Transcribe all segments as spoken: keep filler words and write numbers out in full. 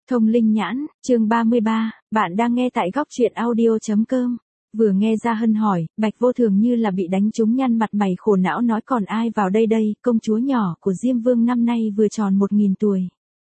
Thông linh nhãn, chương ba mươi ba, bạn đang nghe tại góc truyện audio.com. Vừa nghe Gia Hân hỏi, Bạch Vô Thường như là bị đánh trúng nhăn mặt mày khổ não nói còn ai vào đây đây, công chúa nhỏ của Diêm Vương năm nay vừa tròn một nghìn tuổi.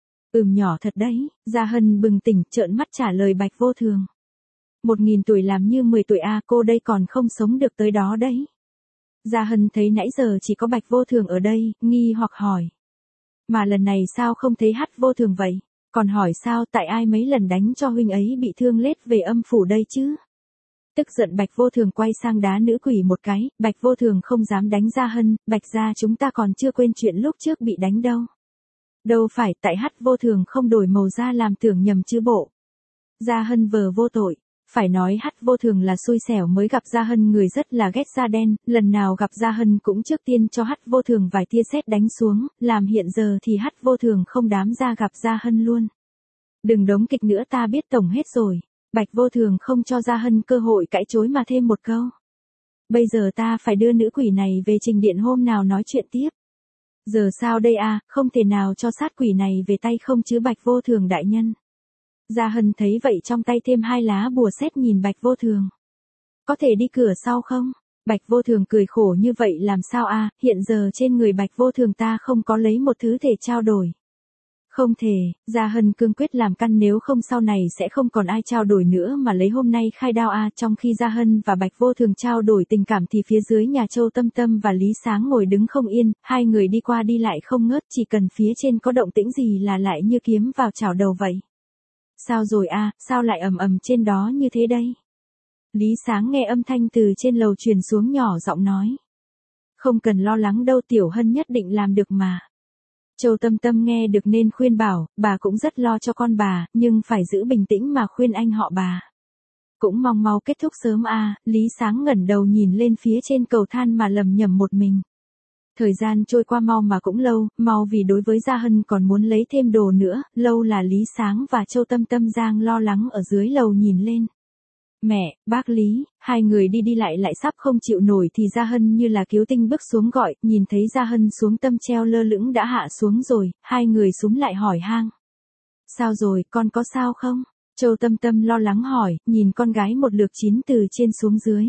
Ừm nhỏ thật đấy, Gia Hân bừng tỉnh trợn mắt trả lời Bạch Vô Thường. Một nghìn tuổi làm như mười tuổi à, cô đây còn không sống được tới đó đấy. Gia Hân thấy nãy giờ chỉ có Bạch Vô Thường ở đây, nghi hoặc hỏi. Mà lần này sao không thấy Hắc Vô Thường vậy? Còn hỏi sao tại ai mấy lần đánh cho huynh ấy bị thương lết về âm phủ đây chứ? Tức giận Bạch Vô Thường quay sang đá nữ quỷ một cái, Bạch Vô Thường không dám đánh Gia Hân, Bạch gia chúng ta còn chưa quên chuyện lúc trước bị đánh đâu. Đâu phải tại Hắc Vô Thường không đổi màu da làm tưởng nhầm chứ bộ. Gia Hân vờ vô tội. Phải nói Hắc Vô Thường là xui xẻo mới gặp Gia Hân, người rất là ghét da đen, lần nào gặp Gia Hân cũng trước tiên cho Hắc Vô Thường vài tia sét đánh xuống, làm hiện giờ thì Hắc Vô Thường không đám ra gặp Gia Hân luôn. Đừng đóng kịch nữa, ta biết tổng hết rồi. Bạch Vô Thường không cho Gia Hân cơ hội cãi chối mà thêm một câu. Bây giờ ta phải đưa nữ quỷ này về trình điện hôm nào nói chuyện tiếp. Giờ sao đây à, không thể nào cho sát quỷ này về tay không chứ Bạch Vô Thường đại nhân. Gia Hân thấy vậy trong tay thêm hai lá bùa sét nhìn Bạch Vô Thường. Có thể đi cửa sau không? Bạch Vô Thường cười khổ như vậy làm sao à, hiện giờ trên người Bạch Vô Thường ta không có lấy một thứ thể trao đổi. Không thể, Gia Hân cương quyết làm căn nếu không sau này sẽ không còn ai trao đổi nữa mà lấy hôm nay khai đao à. Trong khi Gia Hân và Bạch Vô Thường trao đổi tình cảm thì phía dưới nhà Châu Tâm Tâm và Lý Sáng ngồi đứng không yên, hai người đi qua đi lại không ngớt, chỉ cần phía trên có động tĩnh gì là lại như kiếm vào chảo đầu vậy. Sao rồi a, à, sao lại ầm ầm trên đó như thế đây? Lý Sáng nghe âm thanh từ trên lầu truyền xuống nhỏ giọng nói. Không cần lo lắng đâu, Tiểu Hân nhất định làm được mà. Châu Tâm Tâm nghe được nên khuyên bảo, bà cũng rất lo cho con bà, nhưng phải giữ bình tĩnh mà khuyên anh họ bà. Cũng mong mau kết thúc sớm a, à, Lý Sáng ngẩng đầu nhìn lên phía trên cầu thang mà lầm nhầm một mình. Thời gian trôi qua mau mà cũng lâu, mau vì đối với Gia Hân còn muốn lấy thêm đồ nữa, lâu là Lý Sáng và Châu Tâm Tâm Giang lo lắng ở dưới lầu nhìn lên. Mẹ, bác Lý, hai người đi đi lại lại sắp không chịu nổi thì Gia Hân như là cứu tinh bước xuống gọi, nhìn thấy Gia Hân xuống tâm treo lơ lửng đã hạ xuống rồi, hai người súng lại hỏi han. Sao rồi, con có sao không? Châu Tâm Tâm lo lắng hỏi, nhìn con gái một lượt chín từ trên xuống dưới.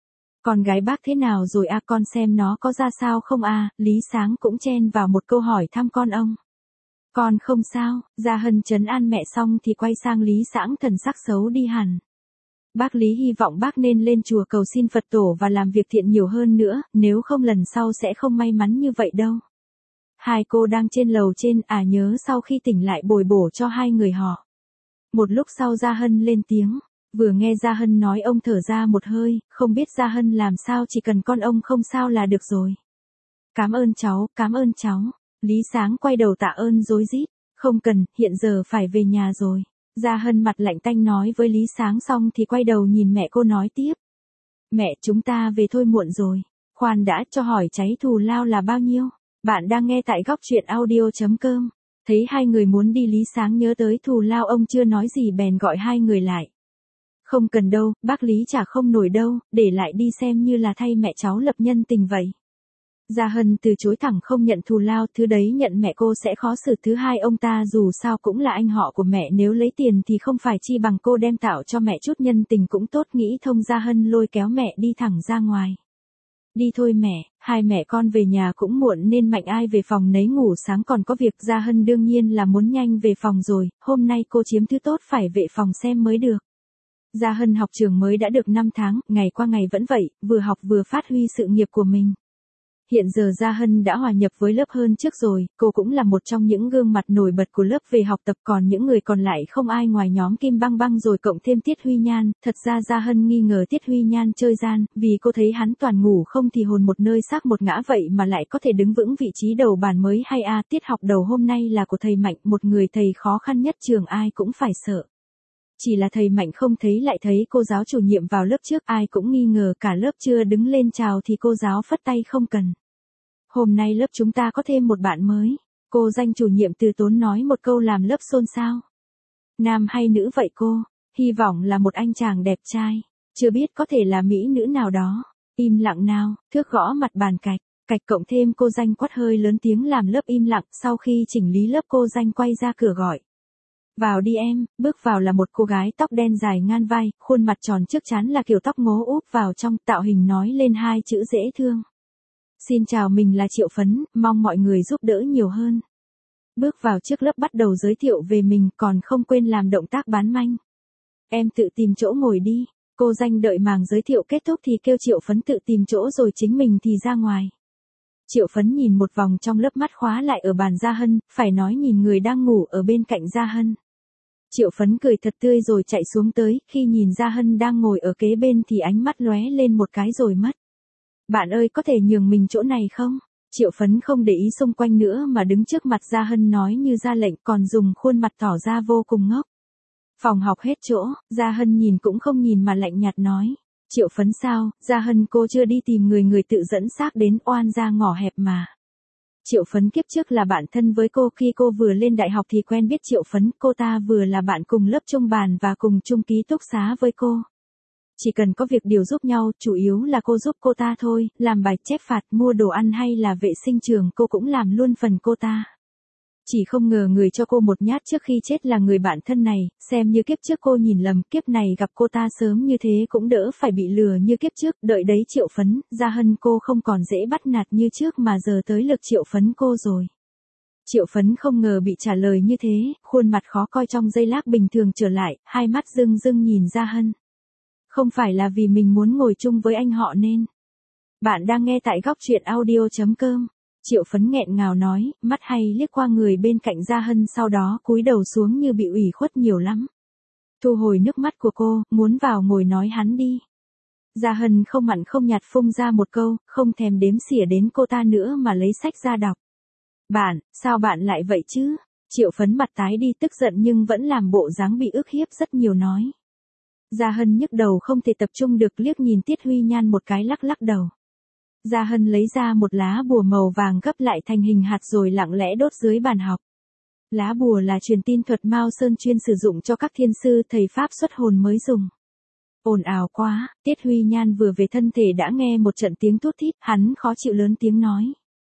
Con gái bác thế nào rồi a, à, con xem nó có ra sao không a, à? Lý Sáng cũng chen vào một câu hỏi thăm con ông. Con không sao, Gia Hân trấn an mẹ xong thì quay sang Lý Sáng thần sắc xấu đi hẳn. Bác Lý hy vọng bác nên lên chùa cầu xin Phật tổ và làm việc thiện nhiều hơn nữa, nếu không lần sau sẽ không may mắn như vậy đâu. Hai cô đang trên lầu trên, à nhớ sau khi tỉnh lại bồi bổ cho hai người họ. Một lúc sau Gia Hân lên tiếng. Vừa nghe Gia Hân nói ông thở ra một hơi, không biết Gia Hân làm sao, chỉ cần con ông không sao là được rồi. Cảm ơn cháu, cảm ơn cháu. Lý Sáng quay đầu tạ ơn rối rít. Không cần, hiện giờ phải về nhà rồi. Gia Hân mặt lạnh tanh nói với Lý Sáng xong thì quay đầu nhìn mẹ cô nói tiếp. Mẹ, chúng ta về thôi, muộn rồi. Khoan đã, cho hỏi cháy thù lao là bao nhiêu? Bạn đang nghe tại góc truyện audio.com. Thấy hai người muốn đi Lý Sáng nhớ tới thù lao ông chưa nói gì bèn gọi hai người lại. Không cần đâu, bác Lý trả không nổi đâu, để lại đi xem như là thay mẹ cháu lập nhân tình vậy. Gia Hân từ chối thẳng không nhận thù lao, thứ đấy nhận mẹ cô sẽ khó xử, thứ hai ông ta dù sao cũng là anh họ của mẹ, nếu lấy tiền thì không phải chi bằng cô đem tạo cho mẹ chút nhân tình cũng tốt. Nghĩ thông Gia Hân lôi kéo mẹ đi thẳng ra ngoài. Đi thôi mẹ, hai mẹ con về nhà cũng muộn nên mạnh ai về phòng nấy ngủ, sáng còn có việc. Gia Hân đương nhiên là muốn nhanh về phòng rồi, hôm nay cô chiếm thứ tốt phải về phòng xem mới được. Gia Hân học trường mới đã được năm tháng, ngày qua ngày vẫn vậy, vừa học vừa phát huy sự nghiệp của mình. Hiện giờ Gia Hân đã hòa nhập với lớp hơn trước rồi, cô cũng là một trong những gương mặt nổi bật của lớp về học tập, còn những người còn lại không ai ngoài nhóm Kim Băng Băng rồi cộng thêm Tiết Huy Nhan. Thật ra Gia Hân nghi ngờ Tiết Huy Nhan chơi gian, vì cô thấy hắn toàn ngủ không thì hồn một nơi xác một ngã vậy mà lại có thể đứng vững vị trí đầu bàn mới hay a. À, tiết học đầu hôm nay là của thầy Mạnh, một người thầy khó khăn nhất trường ai cũng phải sợ. Chỉ là thầy Mạnh không thấy lại thấy cô giáo chủ nhiệm vào lớp trước, ai cũng nghi ngờ, cả lớp chưa đứng lên chào thì cô giáo phất tay không cần. Hôm nay lớp chúng ta có thêm một bạn mới. Cô danh chủ nhiệm từ tốn nói một câu làm lớp xôn xao. Nam hay nữ vậy cô? Hy vọng là một anh chàng đẹp trai. Chưa biết có thể là mỹ nữ nào đó. Im lặng nào, thước gõ mặt bàn cạch. Cạch cộng thêm cô danh quát hơi lớn tiếng làm lớp im lặng, sau khi chỉnh lý lớp cô danh quay ra cửa gọi. Vào đi em, bước vào là một cô gái tóc đen dài ngang vai, khuôn mặt tròn trước trán là kiểu tóc ngố úp vào trong, tạo hình nói lên hai chữ dễ thương. Xin chào, mình là Triệu Phấn, mong mọi người giúp đỡ nhiều hơn. Bước vào trước lớp bắt đầu giới thiệu về mình, còn không quên làm động tác bán manh. Em tự tìm chỗ ngồi đi. Cô danh đợi màng giới thiệu kết thúc thì kêu Triệu Phấn tự tìm chỗ rồi chính mình thì ra ngoài. Triệu Phấn nhìn một vòng trong lớp, mắt khóa lại ở bàn Gia Hân, phải nói nhìn người đang ngủ ở bên cạnh Gia Hân. Triệu Phấn cười thật tươi rồi chạy xuống tới, khi nhìn Gia Hân đang ngồi ở kế bên thì ánh mắt lóe lên một cái rồi mất. Bạn ơi, có thể nhường mình chỗ này không? Triệu Phấn không để ý xung quanh nữa mà đứng trước mặt Gia Hân nói như ra lệnh, còn dùng khuôn mặt tỏ ra vô cùng ngốc. Phòng học hết chỗ, Gia Hân nhìn cũng không nhìn mà lạnh nhạt nói. Triệu Phấn sao, Gia Hân cô chưa đi tìm người, người tự dẫn xác đến, oan ra ngõ hẹp mà. Triệu Phấn kiếp trước là bạn thân với cô, khi cô vừa lên đại học thì quen biết Triệu Phấn, cô ta vừa là bạn cùng lớp chung bàn và cùng chung ký túc xá với cô. Chỉ cần có việc điều giúp nhau, chủ yếu là cô giúp cô ta thôi, làm bài chép phạt, mua đồ ăn hay là vệ sinh trường cô cũng làm luôn phần cô ta. Chỉ không ngờ người cho cô một nhát trước khi chết là người bạn thân này, xem như kiếp trước cô nhìn lầm, kiếp này gặp cô ta sớm như thế cũng đỡ phải bị lừa như kiếp trước, đợi đấy Triệu Phấn, Gia Hân cô không còn dễ bắt nạt như trước mà giờ tới lượt Triệu Phấn cô rồi. Triệu Phấn không ngờ bị trả lời như thế, khuôn mặt khó coi trong giây lát bình thường trở lại, hai mắt rưng rưng nhìn Gia Hân. Không phải là vì mình muốn ngồi chung với anh họ nên. Bạn đang nghe tại góc truyện audio chấm com. Triệu Phấn nghẹn ngào nói, mắt hay liếc qua người bên cạnh Gia Hân, sau đó cúi đầu xuống như bị ủy khuất nhiều lắm. Thu hồi nước mắt của cô, muốn vào ngồi nói hắn đi. Gia Hân không mặn không nhạt phun ra một câu, không thèm đếm xỉa đến cô ta nữa mà lấy sách ra đọc. Bạn, sao bạn lại vậy chứ? Triệu Phấn mặt tái đi, tức giận nhưng vẫn làm bộ dáng bị ức hiếp rất nhiều nói. Gia Hân nhức đầu không thể tập trung được, liếc nhìn Tiết Huy Nhan một cái, lắc lắc đầu. Gia Hân lấy ra một lá bùa màu vàng gấp lại thành hình hạt rồi lặng lẽ đốt dưới bàn học. Lá bùa là truyền tin thuật Mao Sơn chuyên sử dụng cho các thiên sư thầy pháp xuất hồn mới dùng. Ồn ào quá, Tiết Huy Nhan vừa về thân thể đã nghe một trận tiếng thút thít, hắn khó chịu lớn tiếng nói.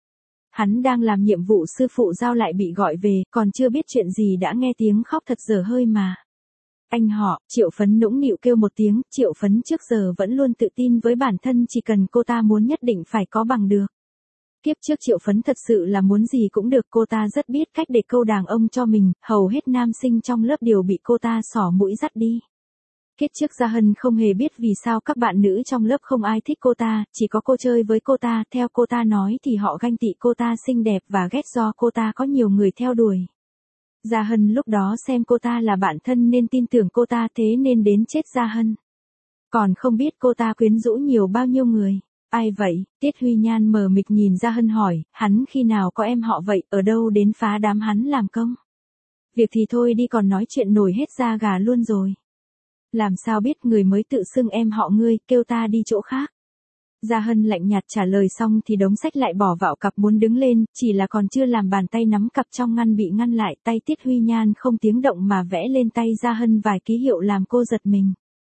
Hắn đang làm nhiệm vụ, sư phụ giao lại bị gọi về, còn chưa biết chuyện gì đã nghe tiếng khóc thật dở hơi mà. Anh họ, Triệu Phấn nũng nịu kêu một tiếng, Triệu Phấn trước giờ vẫn luôn tự tin với bản thân, chỉ cần cô ta muốn nhất định phải có bằng được. Kiếp trước Triệu Phấn thật sự là muốn gì cũng được, cô ta rất biết cách để câu đàn ông cho mình, hầu hết nam sinh trong lớp đều bị cô ta xỏ mũi dắt đi. Kiếp trước Gia Hân không hề biết vì sao các bạn nữ trong lớp không ai thích cô ta, chỉ có cô chơi với cô ta, theo cô ta nói thì họ ganh tị cô ta xinh đẹp và ghét do cô ta có nhiều người theo đuổi. Gia Hân lúc đó xem cô ta là bạn thân nên tin tưởng cô ta, thế nên đến chết Gia Hân. Còn không biết cô ta quyến rũ nhiều bao nhiêu người. Ai vậy? Tiết Huy Nhan mờ mịt nhìn Gia Hân hỏi, hắn khi nào có em họ vậy, ở đâu đến phá đám hắn làm công? Việc thì thôi đi, còn nói chuyện nổi hết da gà luôn rồi. Làm sao biết, người mới tự xưng em họ ngươi, kêu ta đi chỗ khác. Gia Hân lạnh nhạt trả lời xong thì đống sách lại bỏ vào cặp muốn đứng lên, chỉ là còn chưa làm bàn tay nắm cặp trong ngăn bị ngăn lại, tay Tiết Huy Nhan không tiếng động mà vẽ lên tay Gia Hân vài ký hiệu làm cô giật mình.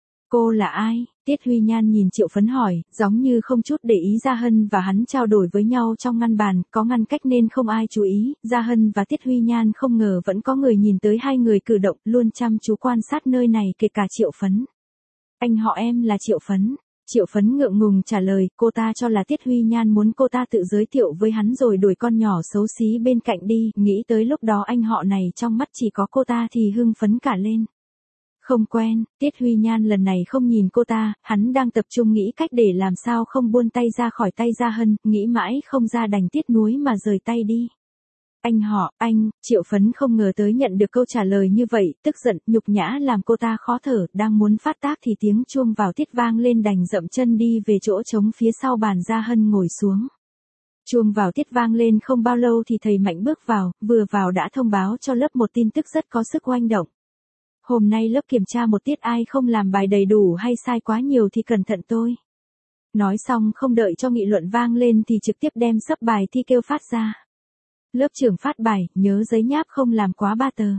Cô là ai? Tiết Huy Nhan nhìn Triệu Phấn hỏi, giống như không chút để ý Gia Hân và hắn trao đổi với nhau trong ngăn bàn, có ngăn cách nên không ai chú ý, Gia Hân và Tiết Huy Nhan không ngờ vẫn có người nhìn tới hai người cử động, luôn chăm chú quan sát nơi này kể cả Triệu Phấn. Anh họ em là Triệu Phấn. Triệu Phấn ngượng ngùng trả lời, cô ta cho là Tiết Huy Nhan muốn cô ta tự giới thiệu với hắn rồi đuổi con nhỏ xấu xí bên cạnh đi, nghĩ tới lúc đó anh họ này trong mắt chỉ có cô ta thì hưng phấn cả lên. Không quen, Tiết Huy Nhan lần này không nhìn cô ta, hắn đang tập trung nghĩ cách để làm sao không buông tay ra khỏi tay Gia Hân, nghĩ mãi không ra đành tiếc nuối mà rời tay đi. Anh họ, anh, Triệu Phấn không ngờ tới nhận được câu trả lời như vậy, tức giận, nhục nhã làm cô ta khó thở, đang muốn phát tác thì tiếng chuông vào tiết vang lên, đành dậm chân đi về chỗ trống phía sau bàn Gia Hân ngồi xuống. Chuông vào tiết vang lên không bao lâu thì thầy Mạnh bước vào, vừa vào đã thông báo cho lớp một tin tức rất có sức oanh động. Hôm nay lớp kiểm tra một tiết, ai không làm bài đầy đủ hay sai quá nhiều thì cẩn thận tôi. Nói xong không đợi cho nghị luận vang lên thì trực tiếp đem sấp bài thi kêu phát ra. Lớp trưởng phát bài, nhớ giấy nháp không làm quá ba tờ.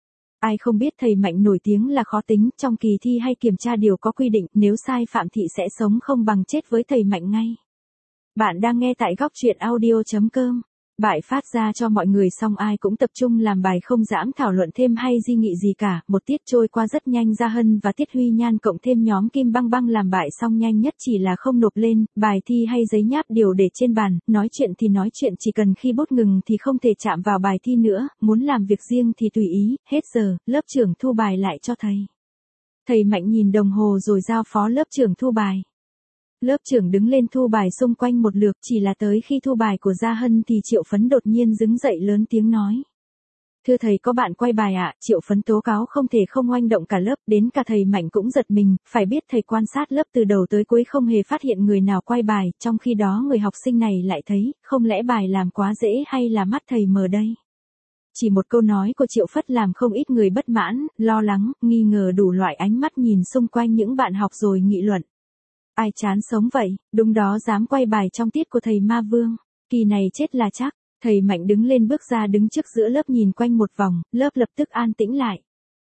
Ai không biết thầy Mạnh nổi tiếng là khó tính, trong kỳ thi hay kiểm tra đều có quy định, nếu sai phạm thị sẽ sống không bằng chết với thầy Mạnh ngay. Bạn đang nghe tại góc truyện audio chấm com. Bài phát ra cho mọi người xong ai cũng tập trung làm bài không dãm thảo luận thêm hay di nghị gì cả, một tiết trôi qua rất nhanh. Gia Hân và Tiết Huy Nhan cộng thêm nhóm Kim Băng Băng làm bài xong nhanh nhất chỉ là không nộp lên, bài thi hay giấy nháp đều để trên bàn, nói chuyện thì nói chuyện chỉ cần khi bút ngừng thì không thể chạm vào bài thi nữa, muốn làm việc riêng thì tùy ý, hết giờ, lớp trưởng thu bài lại cho thầy. Thầy Mạnh nhìn đồng hồ rồi giao phó lớp trưởng thu bài. Lớp trưởng đứng lên thu bài xung quanh một lượt, chỉ là tới khi thu bài của Gia Hân thì Triệu Phấn đột nhiên đứng dậy lớn tiếng nói. Thưa thầy, có bạn quay bài ạ. Triệu Phấn tố cáo không thể không oanh động cả lớp, đến cả thầy Mạnh cũng giật mình, phải biết thầy quan sát lớp từ đầu tới cuối không hề phát hiện người nào quay bài, trong khi đó người học sinh này lại thấy, không lẽ bài làm quá dễ hay là mắt thầy mờ đây? Chỉ một câu nói của Triệu Phất làm không ít người bất mãn, lo lắng, nghi ngờ đủ loại ánh mắt nhìn xung quanh những bạn học rồi nghị luận. Ai chán sống vậy, đúng đó dám quay bài trong tiết của thầy Ma Vương, kỳ này chết là chắc. Thầy Mạnh đứng lên bước ra đứng trước giữa lớp nhìn quanh một vòng, lớp lập tức an tĩnh lại.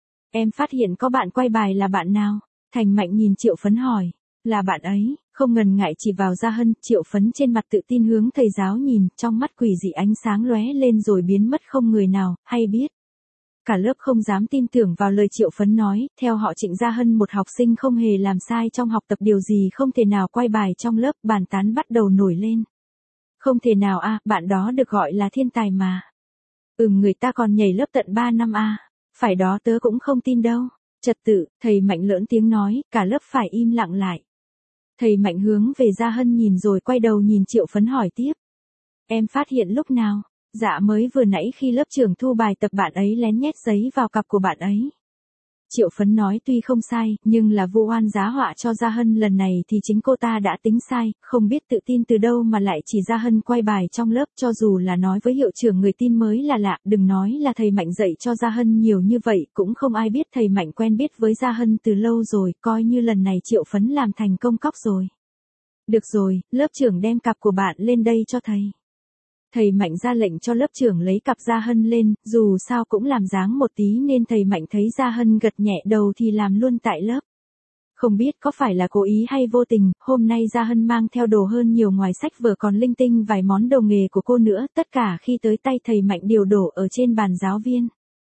Em phát hiện có bạn quay bài là bạn nào? Thành Mạnh nhìn Triệu Phấn hỏi. Là bạn ấy, không ngần ngại chỉ vào Gia Hân. Triệu Phấn trên mặt tự tin hướng thầy giáo nhìn, trong mắt quỷ dị ánh sáng lóe lên rồi biến mất không người nào hay biết. Cả lớp không dám tin tưởng vào lời Triệu Phấn nói, theo họ Trịnh Gia Hân một học sinh không hề làm sai trong học tập điều gì không thể nào quay bài trong lớp, bàn tán bắt đầu nổi lên. Không thể nào a, à, bạn đó được gọi là thiên tài mà. Ừm, người ta còn nhảy lớp tận ba năm a. À. Phải đó, tớ cũng không tin đâu. Trật tự, thầy Mạnh lớn tiếng nói, cả lớp phải im lặng lại. Thầy Mạnh hướng về Gia Hân nhìn rồi quay đầu nhìn Triệu Phấn hỏi tiếp. Em phát hiện lúc nào? Dạ mới vừa nãy khi lớp trưởng thu bài tập bạn ấy lén nhét giấy vào cặp của bạn ấy. Triệu Phấn nói tuy không sai, nhưng là vu oan giá họa cho Gia Hân lần này thì chính cô ta đã tính sai, không biết tự tin từ đâu mà lại chỉ Gia Hân quay bài trong lớp, cho dù là nói với hiệu trưởng người tin mới là lạ, đừng nói là thầy Mạnh dạy cho Gia Hân nhiều như vậy, cũng không ai biết thầy Mạnh quen biết với Gia Hân từ lâu rồi, coi như lần này Triệu Phấn làm thành công cóc rồi. Được rồi, lớp trưởng đem cặp của bạn lên đây cho thầy. Thầy Mạnh ra lệnh cho lớp trưởng lấy cặp Gia Hân lên, dù sao cũng làm dáng một tí nên thầy Mạnh thấy Gia Hân gật nhẹ đầu thì làm luôn tại lớp. Không biết có phải là cố ý hay vô tình, hôm nay Gia Hân mang theo đồ hơn nhiều, ngoài sách vở còn linh tinh vài món đồ nghề của cô nữa, tất cả khi tới tay thầy Mạnh đều đổ ở trên bàn giáo viên.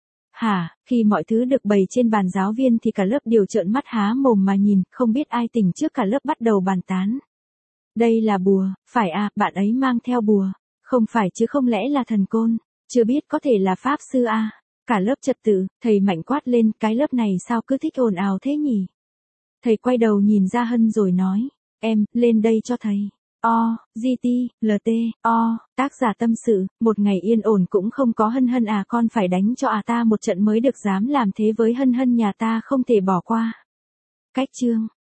Hả, khi mọi thứ được bày trên bàn giáo viên thì cả lớp đều trợn mắt há mồm mà nhìn, không biết ai tỉnh trước, cả lớp bắt đầu bàn tán. Đây là bùa, phải à, bạn ấy mang theo bùa. Không phải chứ, không lẽ là thần côn, chưa biết có thể là pháp sư à. Cả lớp trật tự, thầy Mạnh quát lên, cái lớp này sao cứ thích ồn ào thế nhỉ? Thầy quay đầu nhìn Gia Hân rồi nói, em, lên đây cho thầy. O, giê tê, lờ tê, O, tác giả tâm sự, một ngày yên ổn cũng không có. Hân Hân à, con phải đánh cho à ta một trận mới được, dám làm thế với Hân Hân nhà ta không thể bỏ qua. Cách chương